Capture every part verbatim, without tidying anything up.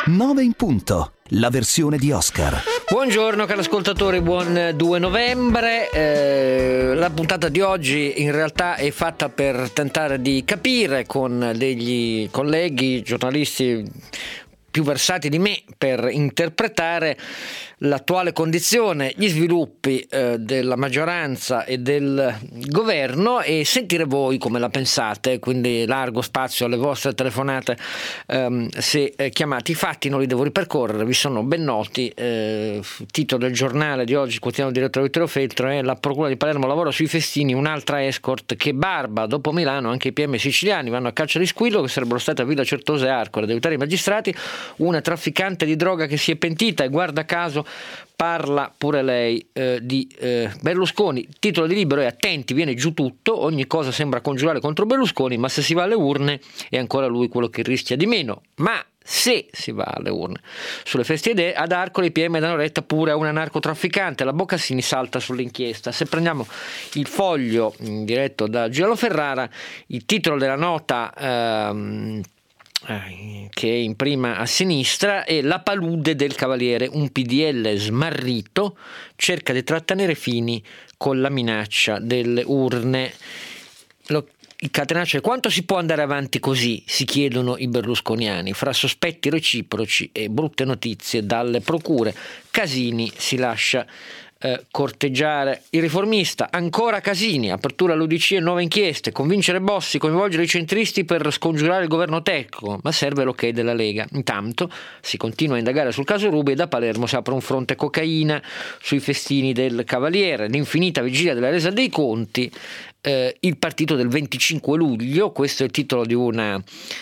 nove in punto, la versione di Oscar. Buongiorno cari ascoltatori, buon due novembre. Eh, la puntata di oggi in realtà è fatta per tentare di capire con degli colleghi giornalisti più versati di me per interpretare l'attuale condizione, gli sviluppi eh, della maggioranza e del governo e sentire voi come la pensate, quindi largo spazio alle vostre telefonate ehm, se eh, chiamate. I fatti non li devo ripercorrere, vi sono ben noti. Eh, titolo del giornale di oggi, quotidiano diretto Vittorio Feltro, è la procura di Palermo lavora sui festini, un'altra escort che barba. Dopo Milano anche i P M siciliani vanno a caccia di squillo che sarebbero state a Villa Certosa e Arcore ad aiutare i magistrati. Una trafficante di droga che si è pentita e guarda caso parla pure lei eh, di eh, Berlusconi. Il titolo di Libero è attenti, viene giù tutto, ogni cosa sembra congiurare contro Berlusconi, ma se si va alle urne è ancora lui quello che rischia di meno. Ma se si va alle urne sulle feste ad Arcore i P M danno retta pure a una narcotrafficante, la Boccassini salta sull'inchiesta. Se prendiamo il Foglio mh, diretto da Giulio Ferrara, il titolo della nota ehm, che è in prima a sinistra è la palude del Cavaliere, un P D L smarrito cerca di trattenere Fini con la minaccia delle urne. Lo, il catenaccio è: quanto si può andare avanti così, si chiedono i berlusconiani, fra sospetti reciproci e brutte notizie dalle procure. Casini si lascia Eh, corteggiare. Il Riformista, ancora Casini, apertura all'U D C e nuove inchieste, convincere Bossi, coinvolgere i centristi per scongiurare il governo tecnico, ma serve l'ok della Lega. Intanto si continua a indagare sul caso Ruby e da Palermo si apre un fronte cocaina sui festini del Cavaliere, l'infinita vigilia della resa dei conti, eh, il partito del venticinque luglio, questo è il titolo di una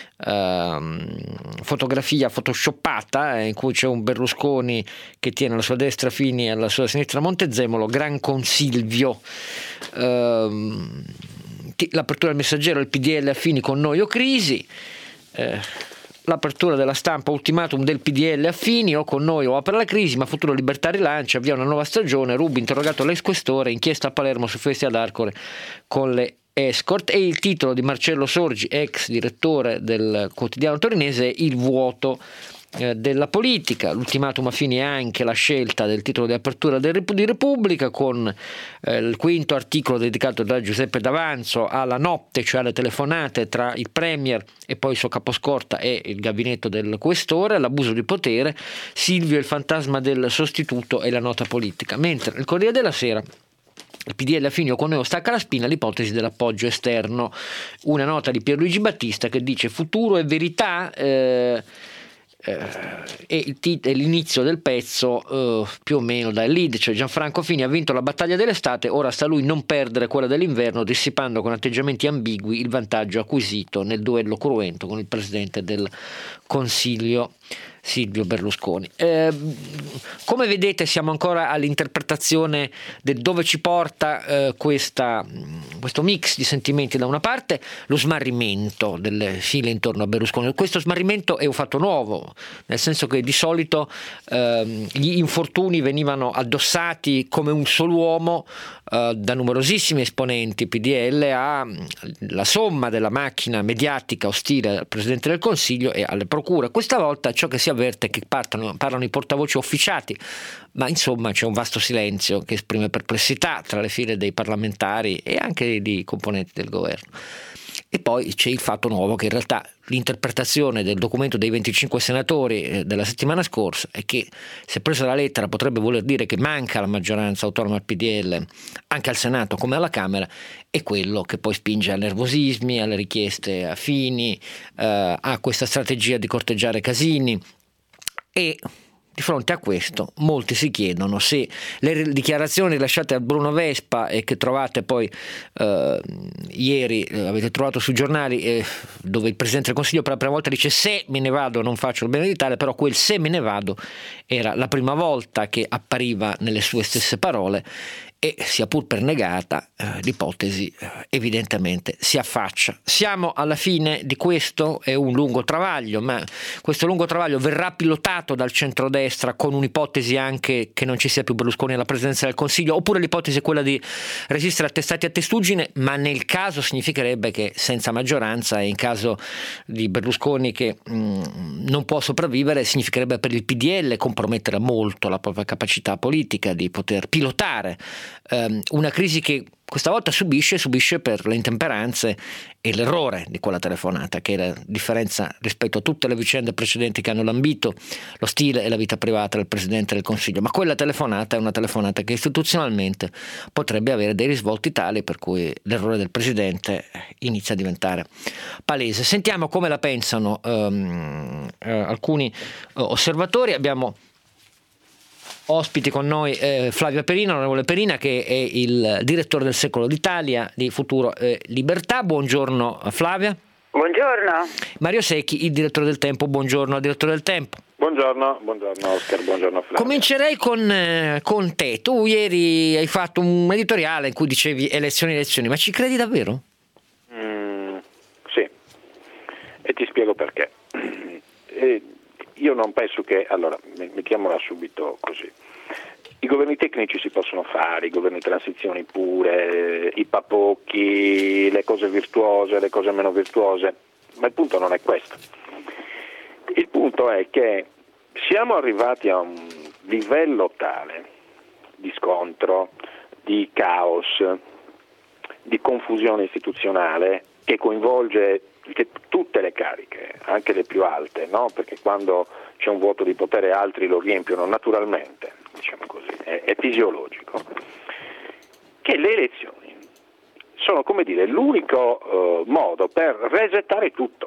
Uh, fotografia photoshoppata eh, in cui c'è un Berlusconi che tiene alla sua destra Fini e alla sua sinistra Montezemolo. Gran consilvio. Uh, l'apertura del Messaggero, il P D L a Fini con noi o crisi. Uh, l'apertura della Stampa, ultimatum del P D L a Fini, o con noi o apre la crisi, ma Futuro Libertà rilancia, avvia una nuova stagione. Rubi interrogato l'ex questore, inchiesta a Palermo su feste ad Arcore con le escort. E il titolo di Marcello Sorgi, ex direttore del quotidiano torinese, il vuoto eh, della politica. L'ultimatum a Fini è anche la scelta del titolo di apertura del Rep- di Repubblica, con eh, il quinto articolo dedicato da Giuseppe D'Avanzo alla notte, cioè alle telefonate tra il Premier e poi il suo caposcorta e il gabinetto del questore, l'abuso di potere, Silvio il fantasma del sostituto e la nota politica. Mentre il Corriere della Sera, il P D L a Fini o con noi stacca la spina, l'ipotesi dell'appoggio esterno, una nota di Pierluigi Battista che dice futuro e verità eh, eh, e il tit- l'inizio del pezzo eh, più o meno dal lead, cioè Gianfranco Fini ha vinto la battaglia dell'estate, ora sta a lui non perdere quella dell'inverno, dissipando con atteggiamenti ambigui il vantaggio acquisito nel duello cruento con il presidente del Consiglio Silvio Berlusconi. Eh, come vedete siamo ancora all'interpretazione del dove ci porta eh, questa, questo mix di sentimenti. Da una parte lo smarrimento delle file intorno a Berlusconi, questo smarrimento è un fatto nuovo, nel senso che di solito eh, gli infortuni venivano addossati come un solo uomo eh, da numerosissimi esponenti P D L a la somma della macchina mediatica ostile al Presidente del Consiglio e alle procure. Questa volta ciò che si avverte è che partono, parlano i portavoce ufficiati, ma insomma c'è un vasto silenzio che esprime perplessità tra le file dei parlamentari e anche di componenti del governo. E poi c'è il fatto nuovo che in realtà l'interpretazione del documento dei venticinque senatori della settimana scorsa è che, se presa la lettera, potrebbe voler dire che manca la maggioranza autonoma al P D L anche al Senato come alla Camera, è quello che poi spinge a nervosismi, alle richieste a Fini, eh, a questa strategia di corteggiare Casini. E di fronte a questo molti si chiedono se le dichiarazioni rilasciate a Bruno Vespa e che trovate poi eh, ieri eh, avete trovato sui giornali, eh, dove il Presidente del Consiglio per la prima volta dice se me ne vado non faccio il bene d'Italia, però quel se me ne vado era la prima volta che appariva nelle sue stesse parole e sia pur per negata eh, l'ipotesi eh, evidentemente si affaccia. Siamo alla fine di questo, è un lungo travaglio, ma questo lungo travaglio verrà pilotato dal centrodestra con un'ipotesi anche che non ci sia più Berlusconi alla presidenza del Consiglio, oppure l'ipotesi è quella di resistere attestati a testuggine, ma nel caso significherebbe che senza maggioranza e in caso di Berlusconi che mh, non può sopravvivere, significherebbe per il P D L compromettere molto la propria capacità politica di poter pilotare una crisi che questa volta subisce, subisce per le intemperanze e l'errore di quella telefonata, che è la differenza rispetto a tutte le vicende precedenti che hanno lambito lo stile e la vita privata del Presidente del Consiglio. Ma quella telefonata è una telefonata che istituzionalmente potrebbe avere dei risvolti tali per cui l'errore del Presidente inizia a diventare palese. Sentiamo come la pensano um, uh, alcuni uh, osservatori. Abbiamo ospiti con noi eh, Flavia Perina, onorevole Perina, che è il direttore del Secolo d'Italia di Futuro e Libertà. Buongiorno Flavia. Buongiorno. Mario Secchi, il direttore del Tempo. Buongiorno al direttore del Tempo. Buongiorno, buongiorno Oscar, buongiorno Flavia. Comincerei con, eh, con te. Tu ieri hai fatto un editoriale in cui dicevi elezioni, elezioni, ma ci credi davvero? Mm, sì, e ti spiego perché. E io non penso che, allora, mettiamola subito così, i governi tecnici si possono fare, i governi transizioni pure, i papocchi, le cose virtuose, le cose meno virtuose, ma il punto non è questo. Il punto è che siamo arrivati a un livello tale di scontro, di caos, di confusione istituzionale che coinvolge che tutte le cariche, anche le più alte, no? Perché quando c'è un vuoto di potere altri lo riempiono naturalmente, diciamo così, è, è fisiologico, che le elezioni sono, come dire, l'unico uh, modo per resettare tutto.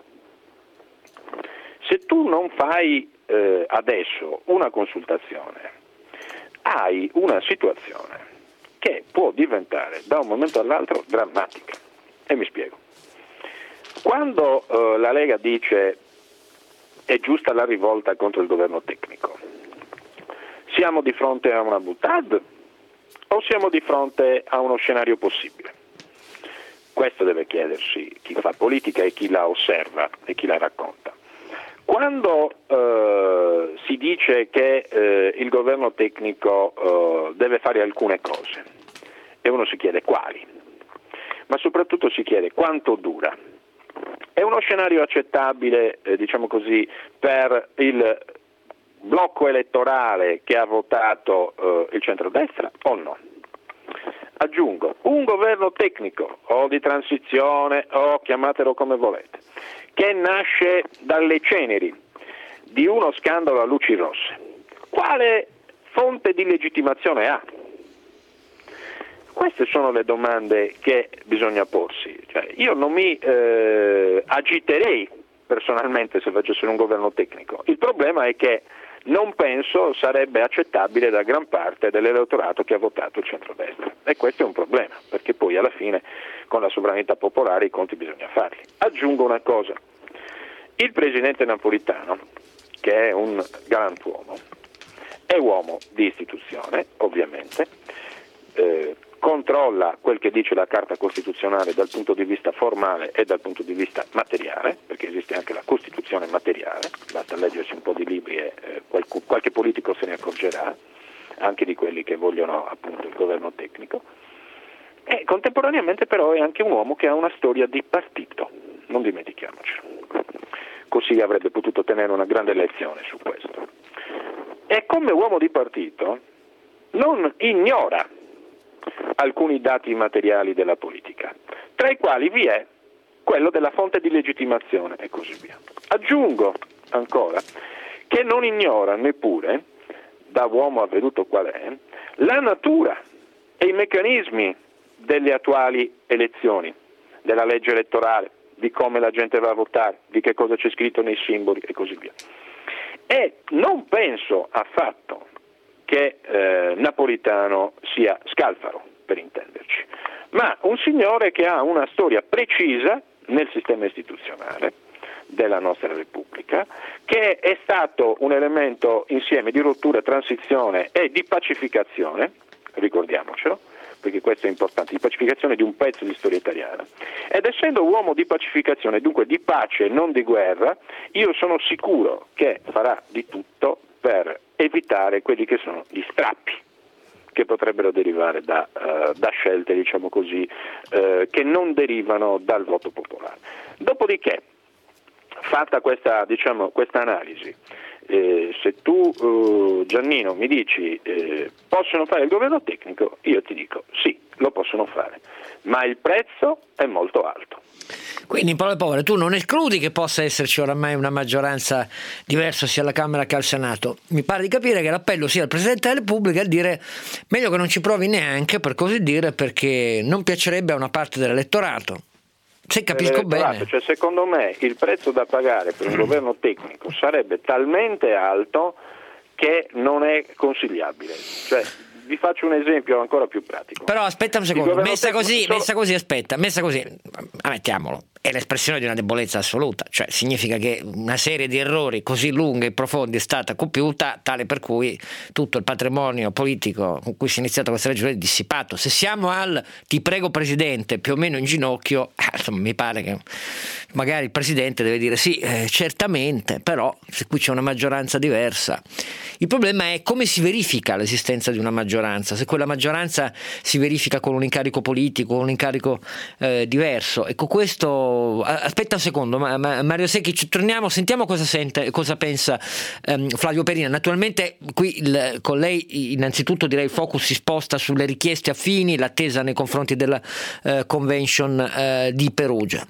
Se tu non fai eh, adesso una consultazione, hai una situazione che può diventare da un momento all'altro drammatica. E mi spiego. Quando eh, la Lega dice è giusta la rivolta contro il governo tecnico, siamo di fronte a una boutade o siamo di fronte a uno scenario possibile? Questo deve chiedersi chi fa politica e chi la osserva e chi la racconta. Quando eh, si dice che eh, il governo tecnico eh, deve fare alcune cose e uno si chiede quali, ma soprattutto si chiede quanto dura. È uno scenario accettabile, eh, diciamo così, per il blocco elettorale che ha votato eh, il centrodestra o no? Aggiungo, un governo tecnico o di transizione o chiamatelo come volete, che nasce dalle ceneri di uno scandalo a luci rosse, quale fonte di legittimazione ha? Queste sono le domande che bisogna porsi. Cioè, io non mi eh, agiterei personalmente se facessero un governo tecnico. Il problema è che non penso sarebbe accettabile da gran parte dell'elettorato che ha votato il centrodestra. E questo è un problema, perché poi alla fine con la sovranità popolare i conti bisogna farli. Aggiungo una cosa. Il presidente Napolitano, che è un galantuomo, è uomo di istituzione, ovviamente, eh, controlla quel che dice la Carta Costituzionale dal punto di vista formale e dal punto di vista materiale, perché esiste anche la Costituzione materiale, basta leggersi un po' di libri e eh, qualche, qualche politico se ne accorgerà, anche di quelli che vogliono appunto il governo tecnico, e contemporaneamente però è anche un uomo che ha una storia di partito, non dimentichiamocelo, così avrebbe potuto tenere una grande lezione su questo. E come uomo di partito non ignora alcuni dati materiali della politica, tra i quali vi è quello della fonte di legittimazione e così via. Aggiungo ancora che non ignora neppure, da uomo avveduto qual è, la natura e i meccanismi delle attuali elezioni, della legge elettorale, di come la gente va a votare, di che cosa c'è scritto nei simboli e così via. E non penso affatto che eh, Napolitano sia Scalfaro, per intenderci, ma un signore che ha una storia precisa nel sistema istituzionale della nostra Repubblica, che è stato un elemento insieme di rottura, transizione e di pacificazione, ricordiamocelo, perché questo è importante, di pacificazione di un pezzo di storia italiana. Ed essendo uomo di pacificazione, dunque di pace e non di guerra, io sono sicuro che farà di tutto per evitare quelli che sono gli strappi che potrebbero derivare da, uh, da scelte, diciamo così, uh, che non derivano dal voto popolare. Dopodiché, fatta questa, diciamo, questa analisi, eh, se tu uh, Giannino mi dici eh, possono fare il governo tecnico, io ti dico sì, lo possono fare, ma il prezzo è molto alto. Quindi in parole povere tu non escludi che possa esserci oramai una maggioranza diversa sia alla Camera che al Senato. Mi pare di capire che l'appello sia al Presidente della Repubblica a dire meglio che non ci provi neanche, per così dire, perché non piacerebbe a una parte dell'elettorato. Se capisco bene. Cioè, secondo me il prezzo da pagare per un governo tecnico sarebbe talmente alto che non è consigliabile. Cioè, vi faccio un esempio ancora più pratico. Però aspetta un secondo, messa così, solo... messa così, aspetta, messa così, ammettiamolo, è l'espressione di una debolezza assoluta, cioè significa che una serie di errori così lunghi e profondi è stata compiuta, tale per cui tutto il patrimonio politico con cui si è iniziata questa regione è dissipato. Se siamo al ti prego Presidente più o meno in ginocchio, eh, insomma, mi pare che magari il Presidente deve dire sì, eh, certamente, però se qui c'è una maggioranza diversa. Il problema è come si verifica l'esistenza di una maggioranza, se quella maggioranza si verifica con un incarico politico, con un incarico eh, diverso. Ecco, questo, aspetta un secondo, ma, ma, Mario Secchi, ci torniamo, sentiamo cosa sente, cosa pensa ehm, Flavio Perina. Naturalmente qui il, con lei innanzitutto direi il focus si sposta sulle richieste affini, l'attesa nei confronti della eh, convention eh, di Perugia.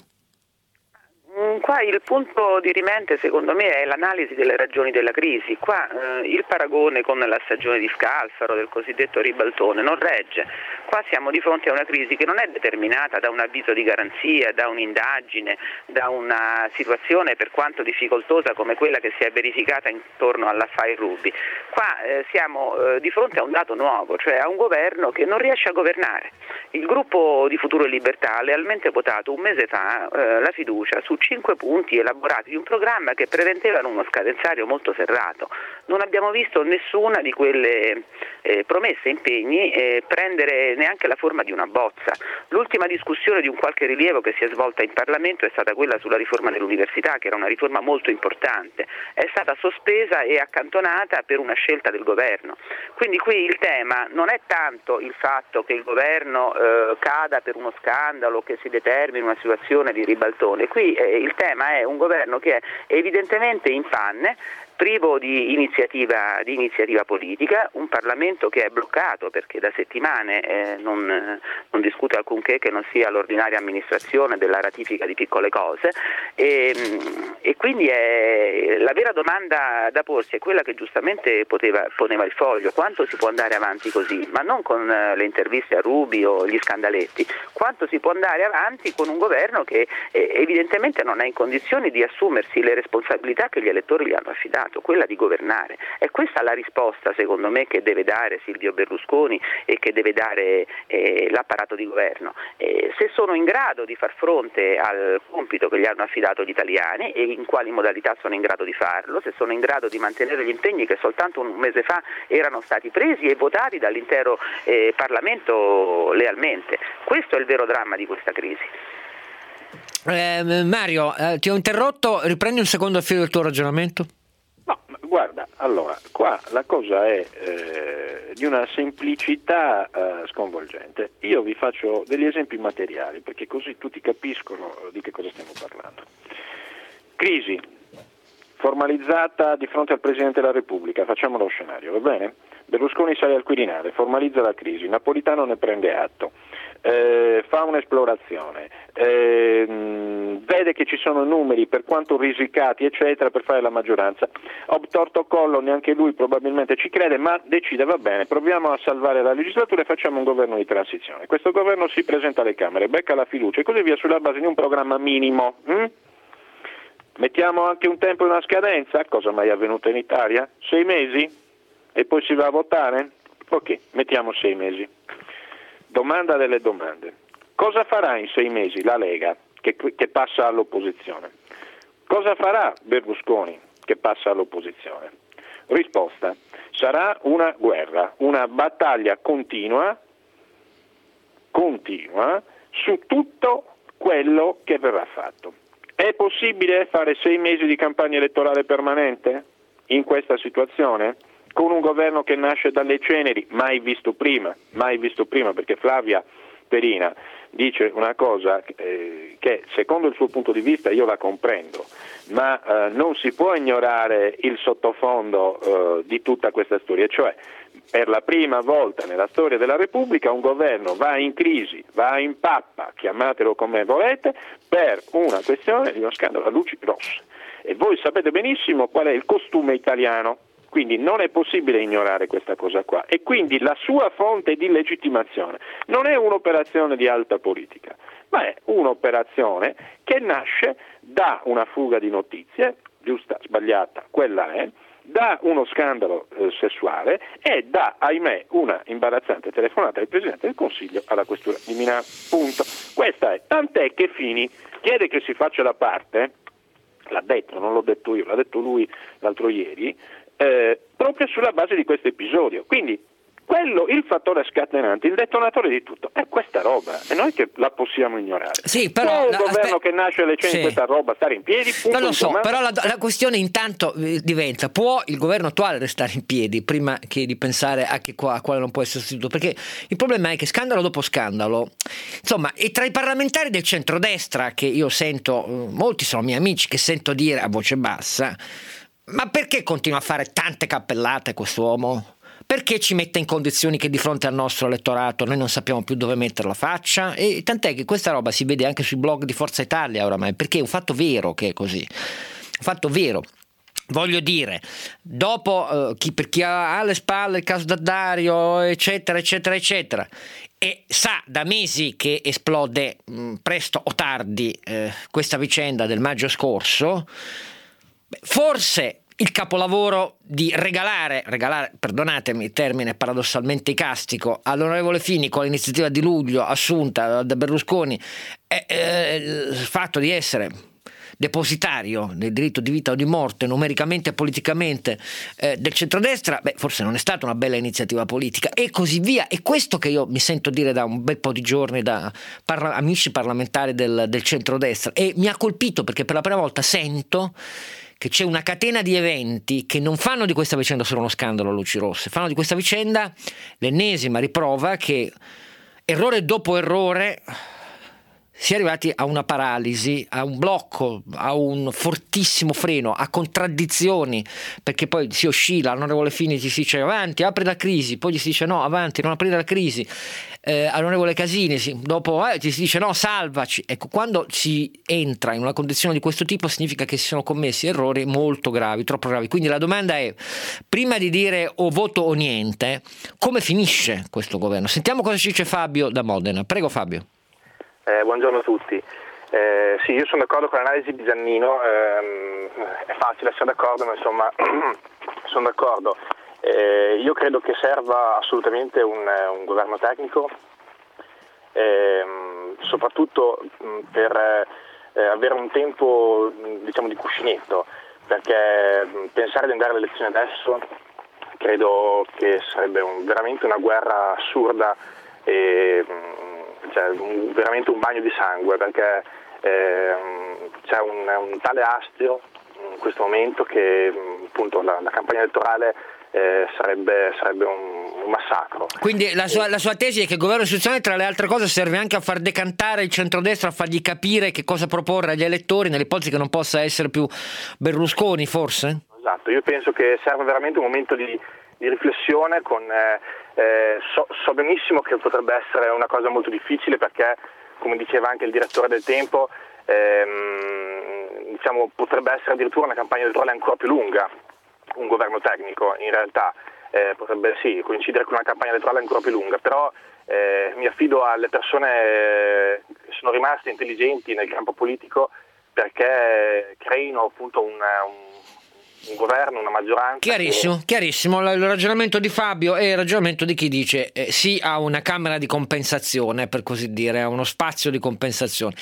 Qua il punto dirimente secondo me è l'analisi delle ragioni della crisi. Qua eh, il paragone con la stagione di Scalfaro, del cosiddetto ribaltone, non regge. Qua siamo di fronte a una crisi che non è determinata da un avviso di garanzia, da un'indagine, da una situazione per quanto difficoltosa come quella che si è verificata intorno all'affare Ruby. Qua eh, siamo eh, di fronte a un dato nuovo, cioè a un governo che non riesce a governare. Il gruppo di Futuro e Libertà ha lealmente votato un mese fa eh, la fiducia su cinque punti elaborati di un programma che prevedevano uno scadenzario molto serrato. Non abbiamo visto nessuna di quelle eh, promesse, impegni eh, prendere neanche la forma di una bozza. L'ultima discussione di un qualche rilievo che si è svolta in Parlamento è stata quella sulla riforma dell'università, che era una riforma molto importante. È stata sospesa e accantonata per una scelta del governo. Quindi qui il tema non è tanto il fatto che il governo eh, cada per uno scandalo, che si determini una situazione di ribaltone. Qui eh, il tema è un governo che è evidentemente in panne, privo di iniziativa, di iniziativa politica, un Parlamento che è bloccato perché da settimane eh, non, non discute alcunché che non sia l'ordinaria amministrazione della ratifica di piccole cose e, e quindi è, la vera domanda da porsi è quella che giustamente poteva, poneva il Foglio: quanto si può andare avanti così, ma non con le interviste a Ruby o gli scandaletti, quanto si può andare avanti con un governo che eh, evidentemente non è in condizioni di assumersi le responsabilità che gli elettori gli hanno affidato, quella di governare. È questa la risposta secondo me che deve dare Silvio Berlusconi e che deve dare eh, l'apparato di governo. Eh, se sono in grado di far fronte al compito che gli hanno affidato gli italiani e in quali modalità sono in grado di farlo, se sono in grado di mantenere gli impegni che soltanto un mese fa erano stati presi e votati dall'intero eh, Parlamento lealmente. Questo è il vero dramma di questa crisi. Eh, Mario, eh, ti ho interrotto, riprendi un secondo il filo del tuo ragionamento? No, guarda, allora, qua la cosa è eh, di una semplicità eh, sconvolgente. Io vi faccio degli esempi materiali, perché così tutti capiscono di che cosa stiamo parlando. Crisi formalizzata di fronte al Presidente della Repubblica, facciamo lo scenario, va bene? Berlusconi sale al Quirinale, formalizza la crisi, Napolitano ne prende atto. Eh, fa un'esplorazione, eh, vede che ci sono numeri per quanto risicati eccetera per fare la maggioranza. Obtorto Collo neanche lui probabilmente ci crede, ma decide va bene, proviamo a salvare la legislatura e facciamo un governo di transizione. Questo governo si presenta alle Camere, becca la fiducia e così via sulla base di un programma minimo. hm? Mettiamo anche un tempo e una scadenza, cosa mai avvenuta in Italia? Sei mesi? E poi si va a votare? Ok, mettiamo sei mesi. Domanda delle domande: cosa farà in sei mesi la Lega che, che passa all'opposizione? Cosa farà Berlusconi che passa all'opposizione? Risposta: sarà una guerra, una battaglia continua, continua su tutto quello che verrà fatto. È possibile fare sei mesi di campagna elettorale permanente in questa situazione? Con un governo che nasce dalle ceneri, mai visto prima, mai visto prima, perché Flavia Perina dice una cosa eh, che secondo il suo punto di vista io la comprendo, ma eh, non si può ignorare il sottofondo eh, di tutta questa storia, cioè per la prima volta nella storia della Repubblica un governo va in crisi, va in pappa, chiamatelo come volete, per una questione di uno scandalo a luci rosse. E voi sapete benissimo qual è il costume italiano. Quindi non è possibile ignorare questa cosa qua, e quindi la sua fonte di legittimazione non è un'operazione di alta politica, ma è un'operazione che nasce da una fuga di notizie, giusta, sbagliata, quella è, da uno scandalo eh, sessuale e da, ahimè, una imbarazzante telefonata del Presidente del Consiglio alla Questura di Milano. Punto. Questa è, tant'è che Fini chiede che si faccia da parte, l'ha detto, non l'ho detto io, l'ha detto lui l'altro ieri, Eh, proprio sulla base di questo episodio. Quindi quello, il fattore scatenante, il detonatore di tutto è questa roba, e noi che la possiamo ignorare. Sì, però può un la, governo aspe- che nasce alle cento sì. questa roba stare in piedi? Punto, non lo so, insomma. però la, la questione intanto eh, diventa: può il governo attuale restare in piedi prima che di pensare a, che, a quale non può essere sostituito? Perché il problema è che scandalo dopo scandalo, insomma, e tra i parlamentari del centrodestra, che io sento, molti sono miei amici, che sento dire a voce bassa: ma perché continua a fare tante cappellate quest'uomo? Perché ci mette in condizioni che di fronte al nostro elettorato noi non sappiamo più dove mettere la faccia? E tant'è che questa roba si vede anche sui blog di Forza Italia oramai, perché è un fatto vero che è così, un fatto vero. Voglio dire, dopo eh, chi, per chi ha alle spalle il caso D'Addario, eccetera, eccetera, eccetera, e sa da mesi che esplode mh, presto o tardi eh, questa vicenda del maggio scorso, forse il capolavoro di regalare, regalare, perdonatemi il termine paradossalmente icastico, all'onorevole Fini con l'iniziativa di luglio assunta da Berlusconi, è, è il fatto di essere depositario del diritto di vita o di morte numericamente e politicamente eh, del centrodestra, beh, forse non è stata una bella iniziativa politica, e così via. E questo che io mi sento dire da un bel po' di giorni da parla- amici parlamentari del, del centrodestra, e mi ha colpito perché per la prima volta sento che c'è una catena di eventi che non fanno di questa vicenda solo uno scandalo a luci rosse, fanno di questa vicenda l'ennesima riprova che errore dopo errore si è arrivati a una paralisi, a un blocco, a un fortissimo freno, a contraddizioni, perché poi si oscilla, all'onorevole Fini si dice avanti, apri la crisi, poi gli si dice no, avanti, non aprire la crisi, eh, all'onorevole Casini sì, dopo eh, gli si dice no, salvaci. Ecco, quando si entra in una condizione di questo tipo significa che si sono commessi errori molto gravi, troppo gravi. Quindi la domanda è, prima di dire o voto o niente, come finisce questo governo? Sentiamo cosa ci dice Fabio da Modena. Prego Fabio. Eh, buongiorno a tutti. Eh, sì, io sono d'accordo con l'analisi di Giannino, ehm, è facile essere d'accordo, ma insomma sono d'accordo. Eh, io credo che serva assolutamente un, un governo tecnico, ehm, soprattutto mh, per eh, avere un tempo mh, diciamo di cuscinetto, perché mh, pensare di andare alle elezioni adesso credo che sarebbe un, veramente una guerra assurda e mh, cioè un, veramente un bagno di sangue, perché eh, c'è un, un tale astio in questo momento che appunto la, la campagna elettorale eh, sarebbe, sarebbe un, un massacro. Quindi la sua, la sua tesi è che il governo istituzionale, tra le altre cose, serve anche a far decantare il centrodestra, a fargli capire che cosa proporre agli elettori nell'ipotesi che non possa essere più Berlusconi, forse? Esatto, io penso che serve veramente un momento di, di riflessione con... Eh, Eh, so, so benissimo che potrebbe essere una cosa molto difficile, perché come diceva anche il direttore del Tempo ehm, diciamo, potrebbe essere addirittura una campagna elettorale ancora più lunga, un governo tecnico in realtà eh, potrebbe sì coincidere con una campagna elettorale ancora più lunga, però eh, mi affido alle persone eh, che sono rimaste intelligenti nel campo politico perché creino appunto un, un un governo, una maggioranza. Chiarissimo, che... chiarissimo. Il ragionamento di Fabio è il ragionamento di chi dice eh, sì a una camera di compensazione, per così dire, a uno spazio di compensazione.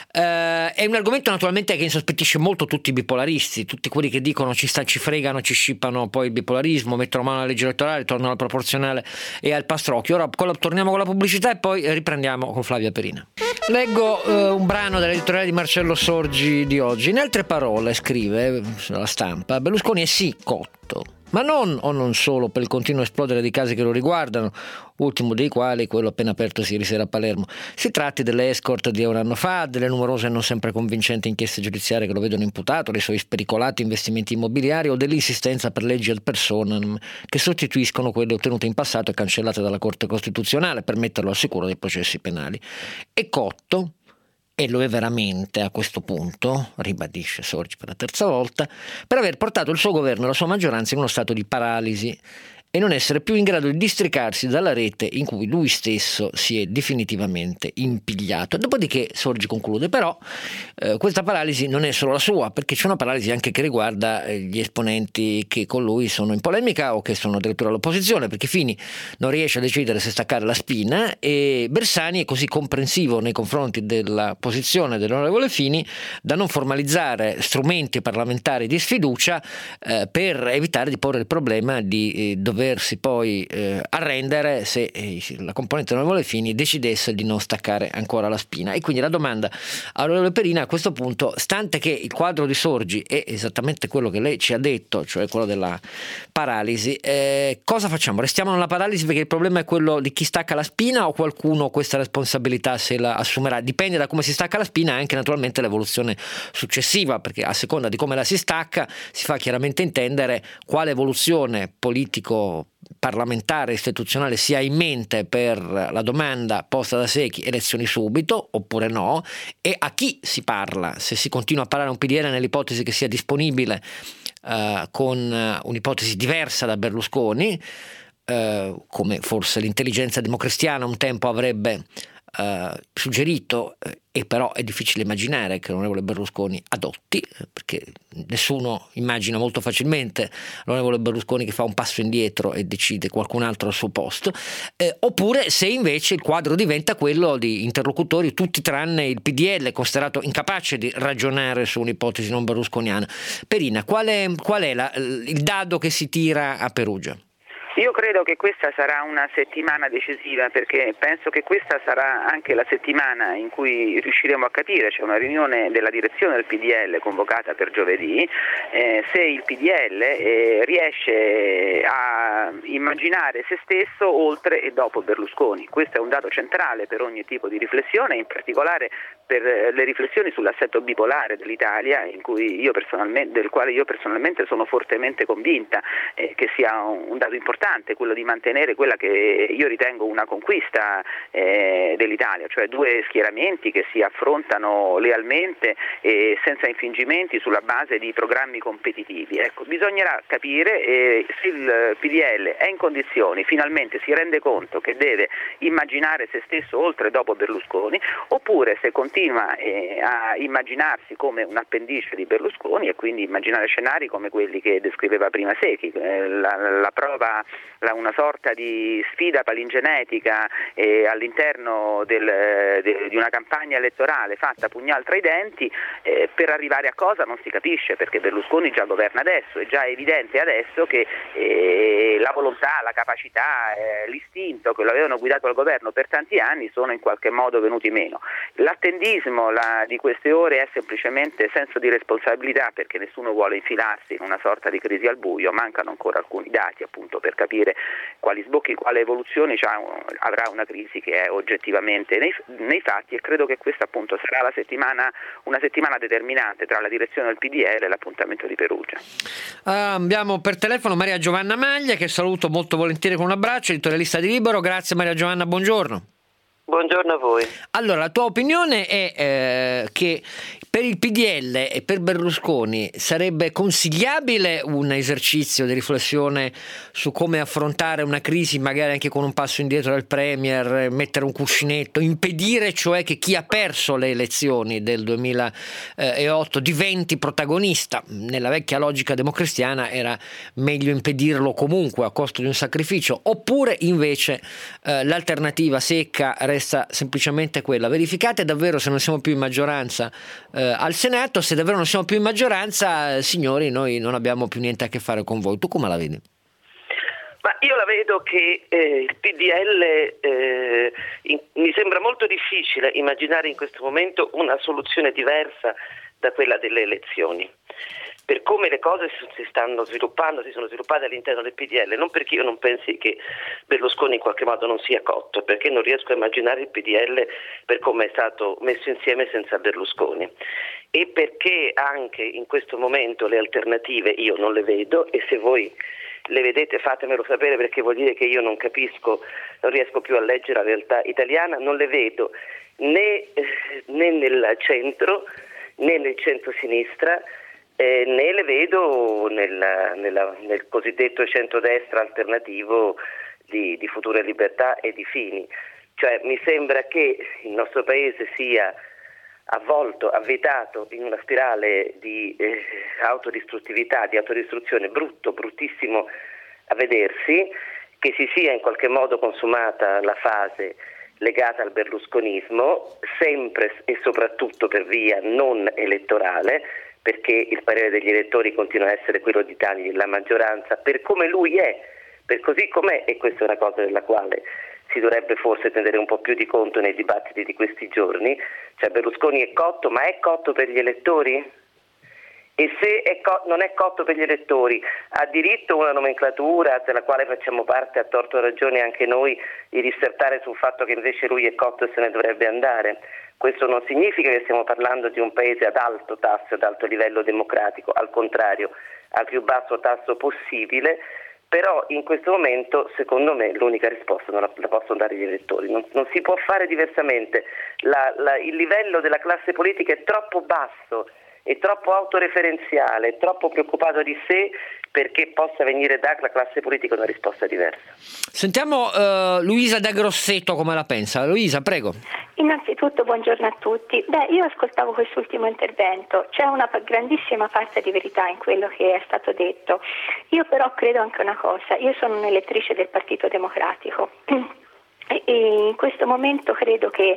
Eh, è un argomento naturalmente che insospettisce molto tutti i bipolaristi, tutti quelli che dicono ci, sta, ci fregano, ci scippano poi il bipolarismo, mettono mano alla legge elettorale, tornano al proporzionale e al pastrocchio. Ora con la, torniamo con la pubblicità e poi riprendiamo con Flavia Perina. Leggo eh, un brano dell'editoriale di Marcello Sorgi di oggi. In altre parole, scrive sulla Stampa, Berlusconi è sì cotto, ma non o non solo per il continuo esplodere di casi che lo riguardano, ultimo dei quali quello appena aperto ieri sera a Palermo. Si tratti delle escort di un anno fa, delle numerose e non sempre convincenti inchieste giudiziarie che lo vedono imputato, dei suoi spericolati investimenti immobiliari o dell'insistenza per leggi ad personam che sostituiscono quelle ottenute in passato e cancellate dalla Corte Costituzionale per metterlo al sicuro dei processi penali. E cotto, e lo è veramente a questo punto, ribadisce Sorgi per la terza volta, per aver portato il suo governo e la sua maggioranza in uno stato di paralisi e non essere più in grado di districarsi dalla rete in cui lui stesso si è definitivamente impigliato. Dopodiché Sorgi conclude, però eh, questa paralisi non è solo la sua, perché c'è una paralisi anche che riguarda eh, gli esponenti che con lui sono in polemica o che sono addirittura all'opposizione, perché Fini non riesce a decidere se staccare la spina e Bersani è così comprensivo nei confronti della posizione dell'onorevole Fini da non formalizzare strumenti parlamentari di sfiducia eh, per evitare di porre il problema di eh, dover doversi poi eh, arrendere se eh, la componente onorevole Fini decidesse di non staccare ancora la spina. E quindi la domanda all'onorevole Perina a questo punto, stante che il quadro di Sorgi è esattamente quello che lei ci ha detto, cioè quello della paralisi, eh, cosa facciamo? Restiamo nella paralisi perché il problema è quello di chi stacca la spina o qualcuno questa responsabilità se la assumerà? Dipende da come si stacca la spina anche naturalmente l'evoluzione successiva, perché a seconda di come la si stacca si fa chiaramente intendere quale evoluzione politico parlamentare istituzionale si ha in mente per la domanda posta da Secchi, elezioni subito oppure no, e a chi si parla, se si continua a parlare a un P D L nell'ipotesi che sia disponibile uh, con uh, un'ipotesi diversa da Berlusconi, uh, come forse l'intelligenza democristiana un tempo avrebbe Uh, suggerito, eh, e però è difficile immaginare che l'onorevole Berlusconi adotti, eh, perché nessuno immagina molto facilmente l'onorevole Berlusconi che fa un passo indietro e decide qualcun altro al suo posto, eh, oppure se invece il quadro diventa quello di interlocutori tutti tranne il P D L, considerato incapace di ragionare su un'ipotesi non berlusconiana. Perina, qual è, qual è la, il dado che si tira a Perugia? Io credo che questa sarà una settimana decisiva, perché penso che questa sarà anche la settimana in cui riusciremo a capire, c'è una riunione della direzione del P D L convocata per giovedì, eh, se il P D L eh, riesce a immaginare se stesso oltre e dopo Berlusconi. Questo è un dato centrale per ogni tipo di riflessione, in particolare per le riflessioni sull'assetto bipolare dell'Italia, in cui io personalmente, del quale io personalmente sono fortemente convinta eh, che sia un, un dato importante, quello di mantenere quella che io ritengo una conquista eh, dell'Italia, cioè due schieramenti che si affrontano lealmente e senza infingimenti sulla base di programmi competitivi. Ecco, bisognerà capire eh, se il P D L è in condizioni, finalmente si rende conto che deve immaginare se stesso oltre e dopo Berlusconi, oppure se continua eh, a immaginarsi come un appendice di Berlusconi e quindi immaginare scenari come quelli che descriveva prima Secchi, eh, la, la prova La, una sorta di sfida palingenetica eh, all'interno del, de, di una campagna elettorale fatta a pugnal tra i denti, eh, per arrivare a cosa non si capisce, perché Berlusconi già governa adesso, è già evidente adesso che eh, la volontà, la capacità, eh, l'istinto che lo avevano guidato al governo per tanti anni sono in qualche modo venuti meno. L'attendismo la, di queste ore è semplicemente senso di responsabilità, perché nessuno vuole infilarsi in una sorta di crisi al buio, mancano ancora alcuni dati appunto per capire quali sbocchi, quale evoluzione avrà una crisi che è oggettivamente nei, nei fatti, e credo che questa appunto sarà la settimana, una settimana determinante tra la direzione del P D L e l'appuntamento di Perugia. Uh, abbiamo per telefono Maria Giovanna Maglia, che saluto molto volentieri con un abbraccio, editorialista di Libero. Grazie Maria Giovanna, buongiorno. Buongiorno a voi. Allora, la tua opinione è eh, che per il P D L e per Berlusconi sarebbe consigliabile un esercizio di riflessione su come affrontare una crisi, magari anche con un passo indietro del Premier, mettere un cuscinetto, impedire cioè che chi ha perso le elezioni del duemilaotto diventi protagonista? Nella vecchia logica democristiana era meglio impedirlo comunque a costo di un sacrificio, oppure invece eh, l'alternativa secca resta semplicemente quella. Verificate davvero se non siamo più in maggioranza eh, al Senato. Se davvero non siamo più in maggioranza, eh, signori, noi non abbiamo più niente a che fare con voi. Tu come la vedi? Ma io la vedo che eh, il P D L eh, in, mi sembra molto difficile immaginare in questo momento una soluzione diversa da quella delle elezioni. Per come le cose si stanno sviluppando, si sono sviluppate all'interno del P D L, non perché io non pensi che Berlusconi in qualche modo non sia cotto, perché non riesco a immaginare il P D L per come è stato messo insieme senza Berlusconi, e perché anche in questo momento le alternative io non le vedo, e se voi le vedete fatemelo sapere, perché vuol dire che io non capisco, non riesco più a leggere la realtà italiana, non le vedo né, né nel centro né nel centro-sinistra. Eh, né le vedo nella, nella, nel cosiddetto centrodestra alternativo di, di Futuro e Libertà e di Fini. Cioè mi sembra che il nostro paese sia avvolto, avvitato in una spirale di eh, autodistruttività, di autodistruzione brutto, bruttissimo a vedersi, che si sia in qualche modo consumata la fase legata al berlusconismo, sempre e soprattutto per via non elettorale, perché il parere degli elettori continua a essere quello di Tagli, la maggioranza, per come lui è, per così com'è, e questa è una cosa della quale si dovrebbe forse tenere un po' più di conto nei dibattiti di questi giorni. Cioè Berlusconi è cotto, ma è cotto per gli elettori? E se è co- non è cotto per gli elettori, ha diritto una nomenclatura della quale facciamo parte, a torto o ragione anche noi, di dissertare sul fatto che invece lui è cotto e se ne dovrebbe andare? Questo non significa che stiamo parlando di un paese ad alto tasso, ad alto livello democratico, al contrario, al più basso tasso possibile, però in questo momento, secondo me, l'unica risposta non la, la possono dare gli elettori. Non, non si può fare diversamente. La, la, il livello della classe politica è troppo basso, è troppo autoreferenziale, è troppo preoccupato di sé perché possa venire dalla classe politica una risposta diversa. Sentiamo uh, Luisa da Grosseto come la pensa. Luisa, prego. Innanzitutto buongiorno a tutti. Beh, io ascoltavo quest'ultimo intervento, c'è una grandissima parte di verità in quello che è stato detto. Io però credo anche una cosa, io sono un'elettrice del Partito Democratico e in questo momento credo che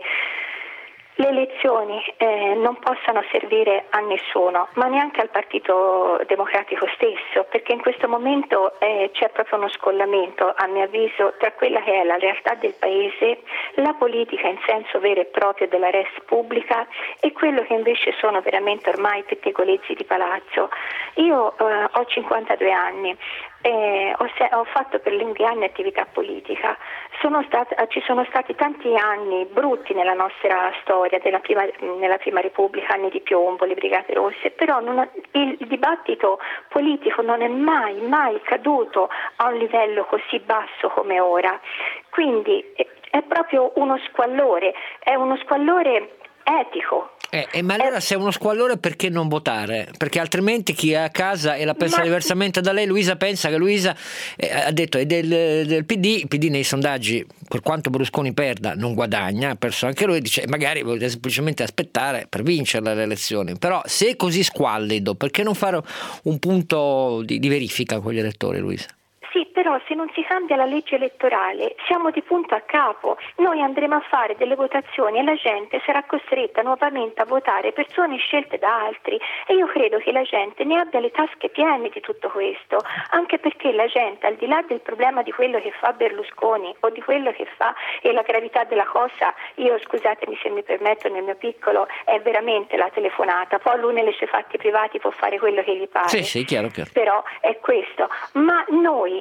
le elezioni eh, non possano servire a nessuno, ma neanche al Partito Democratico stesso, perché in questo momento eh, c'è proprio uno scollamento, a mio avviso, tra quella che è la realtà del Paese, la politica in senso vero e proprio della res pubblica e quello che invece sono veramente ormai pettegolezzi di palazzo. Io eh, ho cinquantadue anni. Eh, ho, se- ho fatto per lunghi anni attività politica, sono stat- ci sono stati tanti anni brutti nella nostra storia, della prima, nella prima Repubblica, anni di piombo, le Brigate Rosse, però non ha- il, il dibattito politico non è mai, mai caduto a un livello così basso come ora, quindi è, è proprio uno squallore, è uno squallore etico. Eh, eh, ma allora se è uno squallore perché non votare? Perché altrimenti chi è a casa e la pensa ma... diversamente da lei, Luisa pensa che Luisa eh, ha detto è del, del P D, il P D nei sondaggi per quanto Berlusconi perda non guadagna, ha perso anche lui, dice magari volete semplicemente aspettare per vincere le elezioni, però se è così squallido perché non fare un punto di, di verifica con gli elettori, Luisa? Sì, però se non si cambia la legge elettorale siamo di punto a capo, noi andremo a fare delle votazioni e la gente sarà costretta nuovamente a votare persone scelte da altri e io credo che la gente ne abbia le tasche piene di tutto questo, anche perché la gente, al di là del problema di quello che fa Berlusconi o di quello che fa e la gravità della cosa, io scusatemi se mi permetto nel mio piccolo, è veramente la telefonata, poi lui nelle sue fatti privati può fare quello che gli pare, sì, sì, chiaro, chiaro. Però è questo, ma noi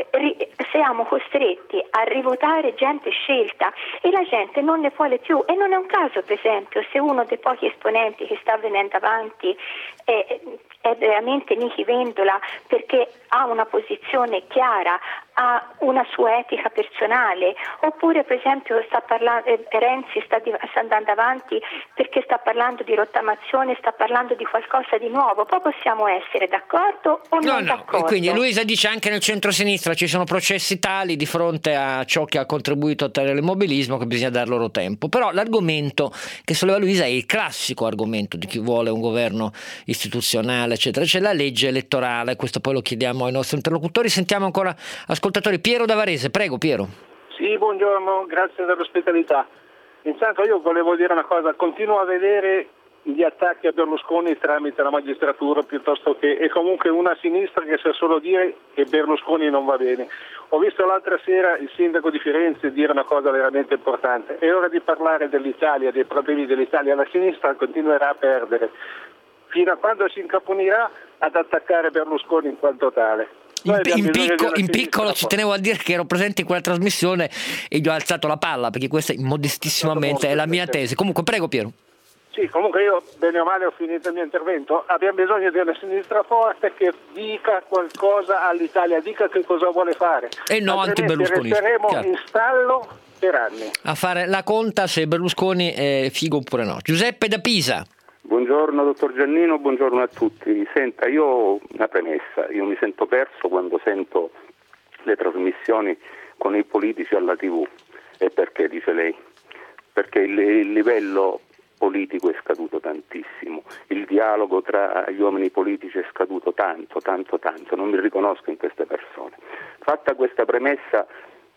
siamo costretti a rivotare gente scelta e la gente non ne vuole più e non è un caso per esempio se uno dei pochi esponenti che sta venendo avanti è, è veramente Nichi Vendola perché ha una posizione chiara, ha una sua etica personale, oppure per esempio sta parlando, eh, Renzi sta, di, sta andando avanti perché sta parlando di rottamazione, sta parlando di qualcosa di nuovo. Poi possiamo essere d'accordo o no, non no. d'accordo. E quindi Luisa dice anche nel centro-sinistra ci sono processi tali di fronte a ciò che ha contribuito a tenere l'immobilismo che bisogna dar loro tempo. Però l'argomento che solleva Luisa è il classico argomento di chi vuole un governo istituzionale, eccetera. C'è la legge elettorale, questo poi lo chiediamo ai nostri interlocutori. Sentiamo ancora ascoltatori. Piero da Varese, prego Piero. Sì, buongiorno, grazie dell'ospitalità. Intanto io volevo dire una cosa, continuo a vedere gli attacchi a Berlusconi tramite la magistratura piuttosto che, e comunque una sinistra che sa solo dire che Berlusconi non va bene. Ho visto l'altra sera il sindaco di Firenze dire una cosa veramente importante, è ora di parlare dell'Italia, dei problemi dell'Italia, la sinistra continuerà a perdere, fino a quando si incaponirà ad attaccare Berlusconi in quanto tale. In, in, picco, in piccolo ci tenevo a dire che ero presente in quella trasmissione e gli ho alzato la palla perché questa modestissimamente è la mia tesi. Comunque prego Piero. Sì, comunque io bene o male ho finito il mio intervento, abbiamo bisogno di una sinistra forte che dica qualcosa all'Italia, dica che cosa vuole fare. E no anti-Berlusconi. Resteremo Chiaro. in stallo per anni. A fare la conta se Berlusconi è figo oppure no. Giuseppe da Pisa. Buongiorno dottor Giannino, buongiorno a tutti. Senta, io ho una premessa, io mi sento perso quando sento le trasmissioni con i politici alla tivù. E perché, dice lei? Perché il, il livello politico è scaduto tantissimo, il dialogo tra gli uomini politici è scaduto tanto, tanto, tanto, non mi riconosco in queste persone. Fatta questa premessa,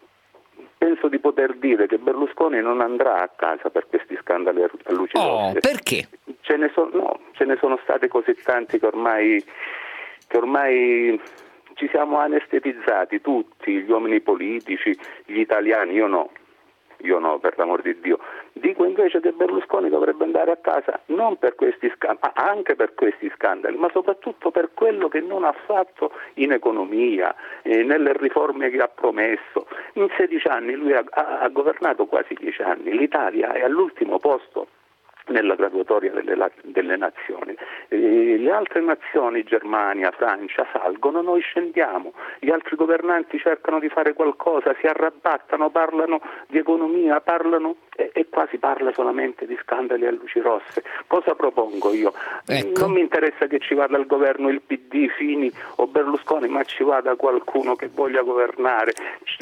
penso di poter dire che Berlusconi non andrà a casa per questi scandali a luci rosse. Oh, perché? Ce ne, so, no, ce ne sono stati così tanti che ormai, che ormai ci siamo anestetizzati tutti, gli uomini politici, gli italiani, io no, io no, per l'amor di Dio. Dico invece che Berlusconi dovrebbe andare a casa non per questi scandali, ma anche per questi scandali, ma soprattutto per quello che non ha fatto in economia, eh, nelle riforme che ha promesso. In sedici anni lui ha, ha, ha governato quasi dieci anni, l'Italia è all'ultimo posto nella graduatoria delle, delle nazioni. Eh, le altre nazioni, Germania, Francia, salgono, noi scendiamo. Gli altri governanti cercano di fare qualcosa, si arrabattano, parlano di economia, parlano e, e qua si parla solamente di scandali a luci rosse. Cosa propongo io? Ecco. Non mi interessa che ci vada al governo il P D, Fini o Berlusconi, ma ci vada qualcuno che voglia governare.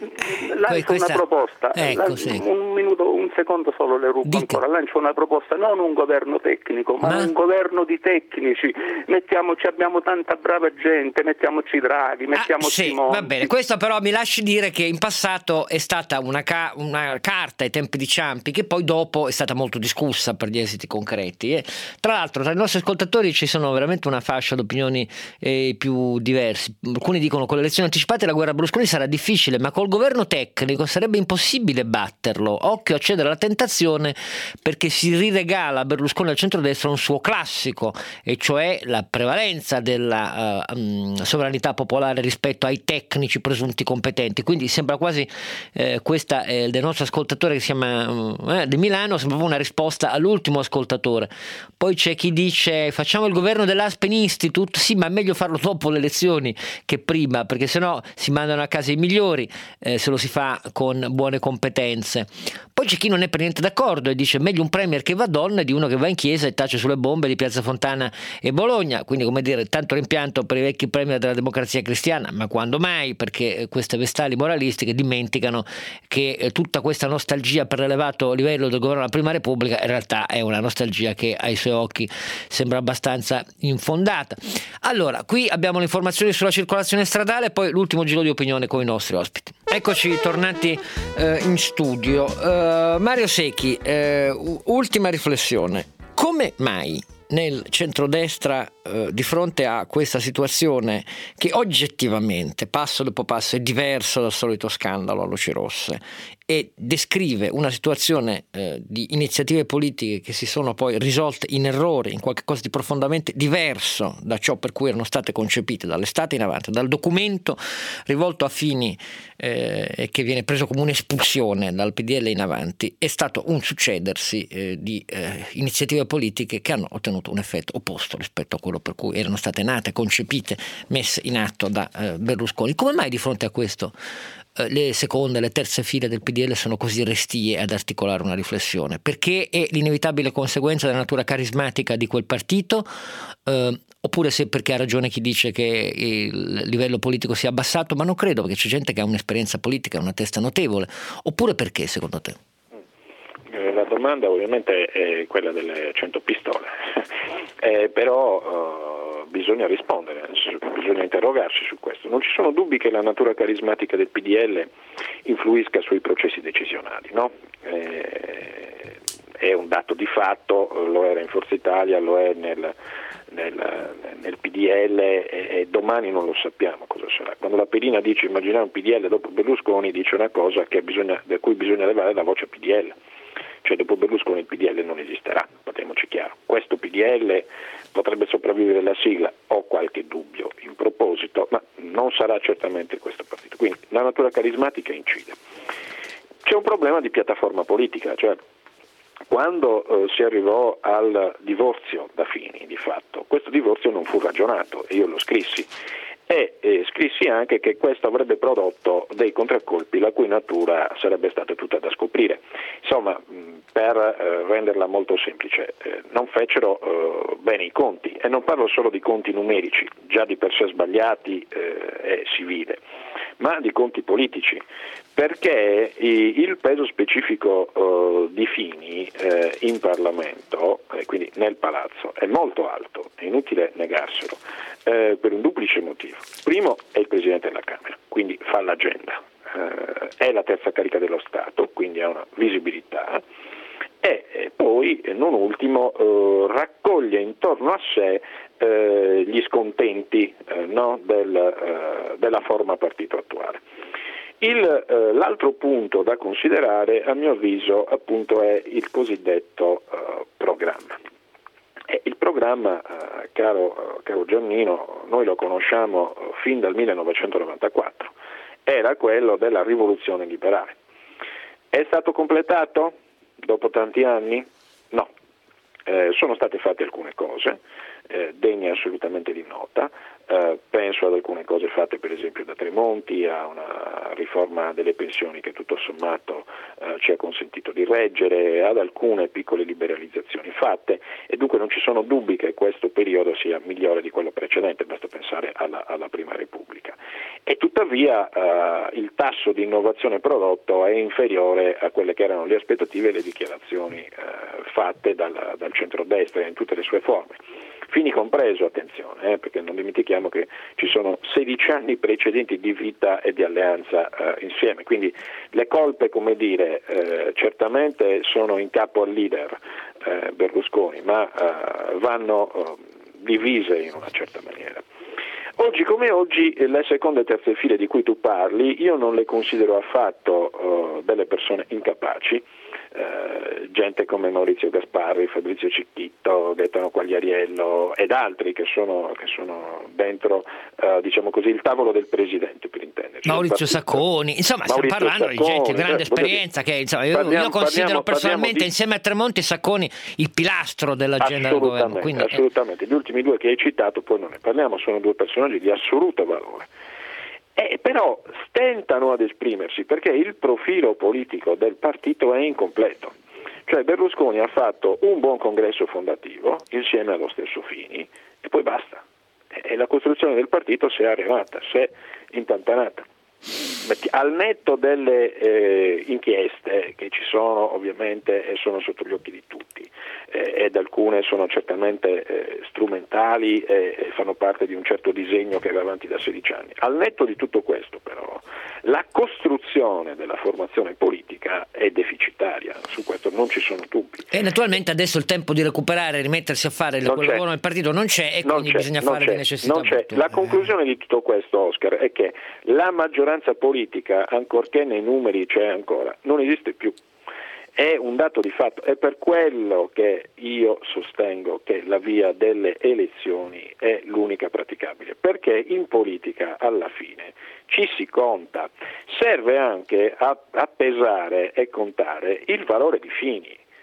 Lancio Questa... una proposta, ecco, Lancio, sì. un minuto, un secondo solo le rubo Dica. ancora, lancio una proposta, non un governo tecnico, ma, ma un governo di tecnici. Mettiamoci, abbiamo tanta brava gente, mettiamoci Draghi, mettiamoci ah, sì, Monti. Va bene, questo però mi lasci dire che in passato è stata una, ca- una carta ai tempi di Ciampi che poi dopo è stata molto discussa per gli esiti concreti. Eh. Tra l'altro tra i nostri ascoltatori ci sono veramente una fascia di opinioni eh, più diverse. Alcuni dicono che con le elezioni anticipate la guerra a Berlusconi sarà difficile, ma col governo tecnico sarebbe impossibile batterlo. Occhio a cedere alla tentazione perché si riregala a Berlusconi al centrodestra un suo classico, e cioè la prevalenza della uh, um, sovranità popolare rispetto ai tecnici presunti competenti. Quindi sembra quasi eh, questa è del nostro ascoltatore che si chiama eh, di Milano, sembrava una risposta all'ultimo ascoltatore. Poi c'è chi dice facciamo il governo dell'Aspen Institute, sì, ma è meglio farlo dopo le elezioni che prima, perché sennò si mandano a casa i migliori eh, se lo si fa con buone competenze. Poi c'è chi non è per niente d'accordo e dice meglio un premier che va a donna di uno che va in chiesa e tace sulle bombe di Piazza Fontana e Bologna. Quindi, come dire, tanto rimpianto per i vecchi premier della Democrazia Cristiana, ma quando mai? Perché queste vestali moralistiche dimenticano che tutta questa nostalgia per l'elevato livello del governo della Prima Repubblica in realtà è una nostalgia che ai suoi occhi sembra abbastanza infondata. Allora, qui abbiamo le informazioni sulla circolazione stradale e poi l'ultimo giro di opinione con i nostri ospiti. Eccoci tornati eh, in studio. Uh, Mario Secchi, eh, ultima riflessione. Come mai nel centrodestra eh, di fronte a questa situazione che oggettivamente passo dopo passo è diverso dal solito scandalo a luci rosse e descrive una situazione eh, di iniziative politiche che si sono poi risolte in errore, in qualcosa di profondamente diverso da ciò per cui erano state concepite dall'estate in avanti, dal documento rivolto a Fini eh, e che viene preso come un'espulsione dal P D L in avanti, è stato un succedersi eh, di eh, iniziative politiche che hanno ottenuto un effetto opposto rispetto a quello quello per cui erano state nate, concepite, messe in atto da eh, Berlusconi. Come mai di fronte a questo eh, le seconde, le terze file del P D L sono così restie ad articolare una riflessione? Perché è l'inevitabile conseguenza della natura carismatica di quel partito, eh, oppure se perché ha ragione chi dice che il livello politico si è abbassato, ma non credo, perché c'è gente che ha un'esperienza politica, una testa notevole, oppure perché secondo te? La domanda ovviamente è quella delle cento pistole, eh, però uh, bisogna rispondere, bisogna interrogarsi su questo. Non ci sono dubbi che la natura carismatica del P D L influisca sui processi decisionali, no? Eh, è un dato di fatto, lo era in Forza Italia, lo è nel, nel, nel P D L e, e domani non lo sappiamo cosa sarà. Quando la Pedina dice immaginare un P D L dopo Berlusconi, dice una cosa che bisogna, da cui bisogna levare la voce P D L. Cioè dopo Berlusconi il P D L non esisterà, parliamoci chiaro. Questo P D L potrebbe sopravvivere la sigla, ho qualche dubbio in proposito, ma non sarà certamente questo partito. Quindi la natura carismatica incide. C'è un problema di piattaforma politica, cioè quando eh, si arrivò al divorzio da Fini, di fatto, questo divorzio non fu ragionato e io lo scrissi. E eh, scrissi anche che questo avrebbe prodotto dei contraccolpi la cui natura sarebbe stata tutta da scoprire. Insomma, mh, per eh, renderla molto semplice, eh, non fecero eh, bene i conti, e non parlo solo di conti numerici, già di per sé sbagliati eh, e si vide, ma di conti politici, perché i, il peso specifico eh, di Fini eh, in Parlamento, eh, quindi nel Palazzo, è molto alto, è inutile negarselo, eh, per un duplice motivo. Primo, è il Presidente della Camera, quindi fa l'agenda, eh, è la terza carica dello Stato, quindi ha una visibilità, e, e poi, non ultimo, eh, raccoglie intorno a sé eh, gli scontenti eh, no, del, eh, della forma partito attuale. Il, eh, l'altro punto da considerare, a mio avviso, appunto, è il cosiddetto eh, programma. E il programma, eh, caro, caro Giannino, noi lo conosciamo fin dal millenovecentonovantaquattro, era quello della rivoluzione liberale. È stato completato dopo tanti anni? No. Eh, sono state fatte alcune cose eh, degne assolutamente di nota, eh, penso ad alcune cose fatte per esempio da Tremonti, a una riforma delle pensioni che tutto sommato eh, ci ha consentito di reggere, ad alcune piccole liberalizzazioni fatte, e dunque non ci sono dubbi che questo periodo sia migliore di quello precedente, basta pensare alla, alla Prima Repubblica. E tuttavia eh, il tasso di innovazione prodotto è inferiore a quelle che erano le aspettative e le dichiarazioni eh, fatte dal, dal centrodestra in tutte le sue forme. Fini compreso, attenzione, eh, perché non dimentichiamo che ci sono sedici anni precedenti di vita e di alleanza eh, insieme, quindi le colpe, come dire, eh, certamente sono in capo al leader eh, Berlusconi, ma eh, vanno eh, divise in una certa maniera. Oggi come oggi le seconde e terze file di cui tu parli io non le considero affatto uh, delle persone incapaci, uh, gente come Maurizio Gasparri, Fabrizio Cicchitto, Gaetano Quagliariello ed altri che sono, che sono dentro uh, diciamo così il tavolo del presidente, per intenderci. Maurizio Sacconi, insomma Maurizio stiamo parlando Sacconi, di gente di grande eh, esperienza che insomma, io, parliamo, io considero parliamo, personalmente parliamo di... insieme a Tremonti Sacconi il pilastro dell'agenda del governo. Quindi, assolutamente, gli ultimi due che hai citato poi non ne parliamo, sono due personaggi di assoluto valore, e però stentano ad esprimersi perché il profilo politico del partito è incompleto. Cioè Berlusconi ha fatto un buon congresso fondativo insieme allo stesso Fini e poi basta, e la costruzione del partito si è arrivata, si è impantanata. Al netto delle eh, inchieste che ci sono ovviamente e sono sotto gli occhi di tutti, eh, ed alcune sono certamente eh, strumentali e, e fanno parte di un certo disegno che va avanti da sedici anni, al netto di tutto questo però la costruzione della formazione politica è deficitaria, su questo non ci sono dubbi. E naturalmente adesso il tempo di recuperare, rimettersi a fare il lavoro nel partito non c'è, e non quindi c'è, bisogna non fare c'è, le necessità. non c'è. La conclusione di tutto questo, Oscar, è che la maggioranza politica, ancorché nei numeri c'è ancora, non esiste più. È un dato di fatto, è per quello che io sostengo che la via delle elezioni è l'unica praticabile, perché in politica alla fine ci si conta, serve anche a, a pesare e contare il valore di Fini.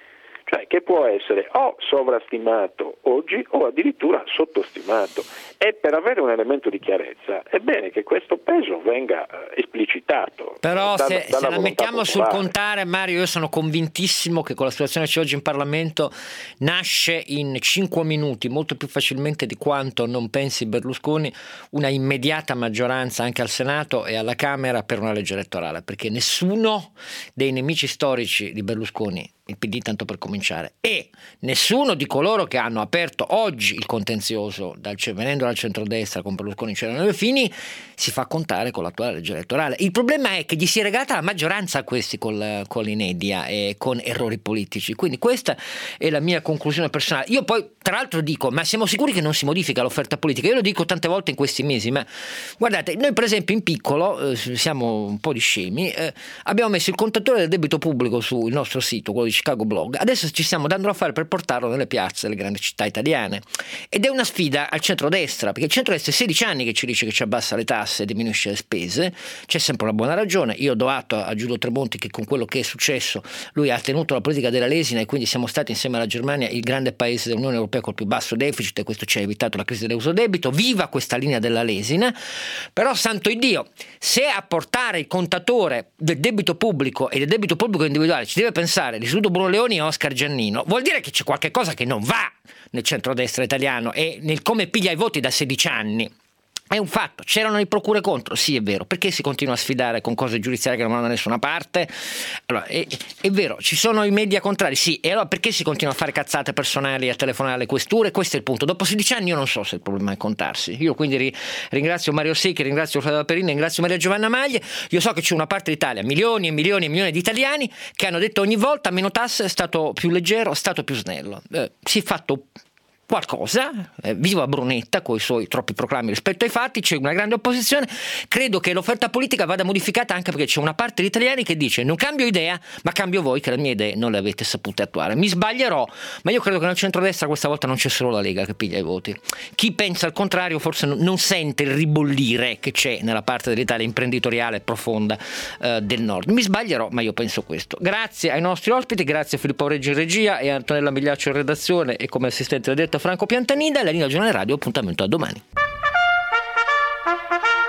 cioè che può essere o sovrastimato oggi o addirittura sottostimato, e per avere un elemento di chiarezza è bene che questo peso venga eh, esplicitato. Però da, se, se la mettiamo popolare. sul contare, Mario, io sono convintissimo che con la situazione che c'è oggi in Parlamento nasce in cinque minuti, molto più facilmente di quanto non pensi Berlusconi, una immediata maggioranza anche al Senato e alla Camera per una legge elettorale, perché nessuno dei nemici storici di Berlusconi, il P D tanto per cominciare, e nessuno di coloro che hanno aperto oggi il contenzioso dal, venendo dal centrodestra con Berlusconi c'erano le fini, si fa contare con l'attuale legge elettorale. Il problema è che gli si è regalata la maggioranza a questi col, con l'inedia e con errori politici, quindi questa è la mia conclusione personale. Io poi tra l'altro dico, ma siamo sicuri che non si modifica l'offerta politica? Io lo dico tante volte in questi mesi, ma guardate, noi per esempio in piccolo eh, siamo un po' di scemi, eh, abbiamo messo il contatore del debito pubblico sul nostro sito, quello di Chicago Blog. Adesso ci stiamo dando a fare per portarlo nelle piazze delle grandi città italiane, ed è una sfida al centrodestra, perché il centrodestra è sedici anni che ci dice che ci abbassa le tasse e diminuisce le spese. C'è sempre una buona ragione. Io do atto a Giulio Tremonti che con quello che è successo lui ha tenuto la politica della lesina, e quindi siamo stati insieme alla Germania il grande paese dell'Unione Europea col più basso deficit, e questo ci ha evitato la crisi dell'uso debito. Viva questa linea della lesina. Però santo Iddio, se a portare il contatore del debito pubblico e del debito pubblico individuale ci deve pensare l'Istituto Bruno Leoni e Oscar Giannino, vuol dire che c'è qualche cosa che non va nel centrodestra italiano e nel come piglia i voti da sedici anni. È un fatto. C'erano le procure contro? Sì, è vero. Perché si continua a sfidare con cose giudiziarie che non vanno da nessuna parte? Allora, è, è vero, ci sono i media contrari? Sì. E allora perché si continua a fare cazzate personali e a telefonare alle questure? Questo è il punto. Dopo sedici anni io non so se il problema è contarsi. Io quindi ri, ringrazio Mario Secchi, ringrazio Flavio Perini, ringrazio Maria Giovanna Maglie. Io so che c'è una parte d'Italia, milioni e milioni e milioni di italiani, che hanno detto ogni volta meno tasse è stato più leggero, è stato più snello. Eh, si è fatto qualcosa, eh, viva Brunetta con i suoi troppi proclami rispetto ai fatti, c'è una grande opposizione. Credo che l'offerta politica vada modificata, anche perché c'è una parte di italiani che dice non cambio idea, ma cambio voi che le mie idee non le avete sapute attuare. Mi sbaglierò, ma io credo che nel centrodestra questa volta non c'è solo la Lega che piglia i voti. Chi pensa al contrario forse non sente il ribollire che c'è nella parte dell'Italia imprenditoriale profonda eh, del nord. Mi sbaglierò, ma io penso questo. Grazie ai nostri ospiti, grazie a Filippo Reggi in regia e a Antonella Migliaccio in redazione, e come assistente ho detto Franco Piantanida. La linea Giornale Radio, appuntamento a domani.